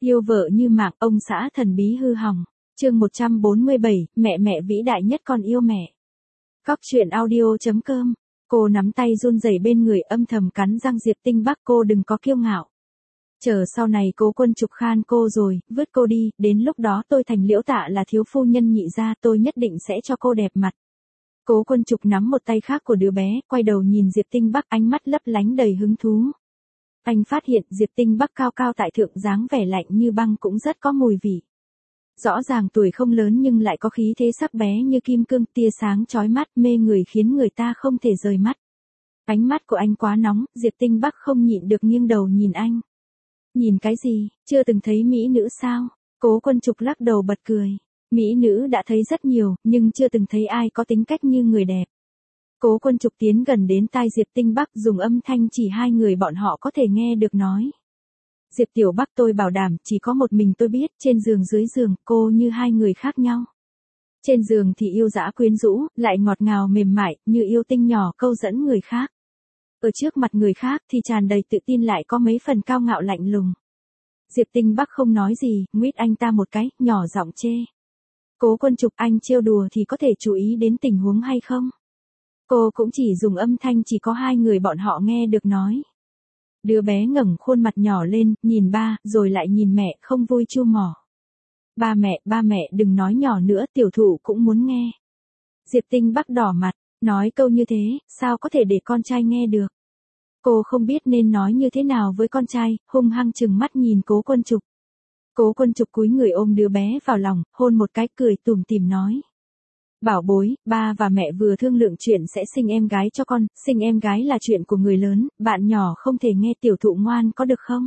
Yêu vợ như mạng, ông xã thần bí hư hỏng. Chương 147, mẹ vĩ đại nhất con yêu mẹ. Cóc truyện audio.com. Cô nắm tay run rẩy bên người âm thầm cắn răng Diệp Tinh Bắc, cô đừng có kiêu ngạo. Chờ sau này Cố Quân Trục khan cô rồi, vứt cô đi, đến lúc đó tôi thành Liễu Tạ là thiếu phu nhân nhị gia, tôi nhất định sẽ cho cô đẹp mặt. Cố Quân Trục nắm một tay khác của đứa bé, quay đầu nhìn Diệp Tinh Bắc, ánh mắt lấp lánh đầy hứng thú. Anh phát hiện Diệp Tinh Bắc cao cao tại thượng, dáng vẻ lạnh như băng cũng rất có mùi vị. Rõ ràng tuổi không lớn nhưng lại có khí thế sắc bé như kim cương, tia sáng chói mắt mê người khiến người ta không thể rời mắt. Ánh mắt của anh quá nóng, Diệp Tinh Bắc không nhịn được nghiêng đầu nhìn anh. Nhìn cái gì, chưa từng thấy mỹ nữ sao? Cố Quân Trục lắc đầu bật cười. Mỹ nữ đã thấy rất nhiều, nhưng chưa từng thấy ai có tính cách như người đẹp. Cố Quân Trục tiến gần đến tai Diệp Tinh Bắc, dùng âm thanh chỉ hai người bọn họ có thể nghe được nói. Diệp Tiểu Bắc, tôi bảo đảm chỉ có một mình tôi biết, trên giường dưới giường, cô như hai người khác nhau. Trên giường thì yêu dã quyến rũ, lại ngọt ngào mềm mại, như yêu tinh nhỏ câu dẫn người khác. Ở trước mặt người khác thì tràn đầy tự tin, lại có mấy phần cao ngạo lạnh lùng. Diệp Tinh Bắc không nói gì, nguyết anh ta một cái, nhỏ giọng chê. Cố Quân Trục, anh trêu đùa thì có thể chú ý đến tình huống hay không? Cô cũng chỉ dùng âm thanh chỉ có hai người bọn họ nghe được nói. Đứa bé ngẩng khuôn mặt nhỏ lên, nhìn ba, rồi lại nhìn mẹ, không vui chu mỏ. Ba mẹ đừng nói nhỏ nữa, tiểu thụ cũng muốn nghe. Diệp Tinh Bắc đỏ mặt, nói câu như thế, sao có thể để con trai nghe được. Cô không biết nên nói như thế nào với con trai, hung hăng trừng mắt nhìn Cố Quân Trục. Cố Quân Trục cúi người ôm đứa bé vào lòng, hôn một cái, cười tủm tỉm nói. Bảo bối, ba và mẹ vừa thương lượng chuyện sẽ sinh em gái cho con, sinh em gái là chuyện của người lớn, bạn nhỏ không thể nghe, tiểu thụ ngoan có được không?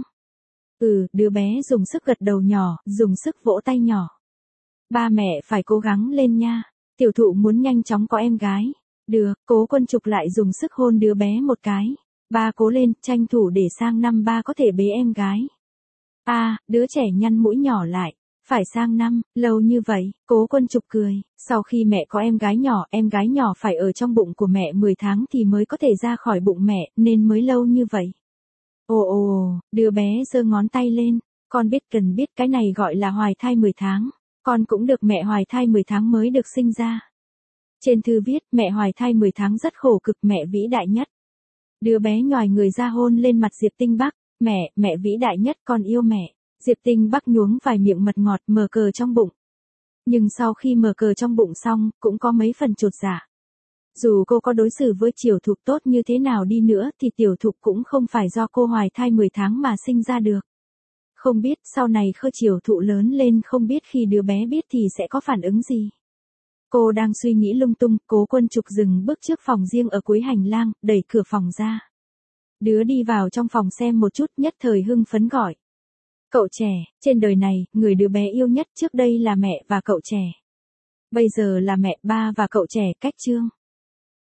Đứa bé dùng sức gật đầu nhỏ, dùng sức vỗ tay nhỏ. Ba mẹ phải cố gắng lên nha, tiểu thụ muốn nhanh chóng có em gái. Được, Cố Quân Trục lại dùng sức hôn đứa bé một cái. Ba cố lên, tranh thủ để sang năm ba có thể bế em gái. Đứa trẻ nhăn mũi nhỏ lại. Phải sang năm, lâu như vậy, Cố Quân Trục cười, sau khi mẹ có em gái nhỏ phải ở trong bụng của mẹ 10 tháng thì mới có thể ra khỏi bụng mẹ, nên mới lâu như vậy. Đứa bé giơ ngón tay lên, con cần biết cái này gọi là hoài thai 10 tháng, con cũng được mẹ hoài thai 10 tháng mới được sinh ra. Trên thư viết, mẹ hoài thai 10 tháng rất khổ cực, mẹ vĩ đại nhất. Đứa bé nhòi người ra hôn lên mặt Diệp Tinh Bắc, mẹ vĩ đại nhất, con yêu mẹ. Diệp Tinh Bắc nhuống vài miệng mật ngọt, mở cờ trong bụng. Nhưng sau khi mở cờ trong bụng xong, cũng có mấy phần chột dạ. Dù cô có đối xử với Triều Thục tốt như thế nào đi nữa thì Tiểu Thục cũng không phải do cô hoài thai 10 tháng mà sinh ra được. Không biết sau này Khơ Triều Thụ lớn lên, không biết khi đứa bé biết thì sẽ có phản ứng gì. Cô đang suy nghĩ lung tung, Cố Quân Trục dừng bước trước phòng riêng ở cuối hành lang, đẩy cửa phòng ra. Đứa đi vào trong phòng xem một chút, nhất thời hưng phấn gọi. Cậu trẻ, trên đời này, người đứa bé yêu nhất trước đây là mẹ và cậu trẻ. Bây giờ là mẹ, ba và cậu trẻ, cách chương.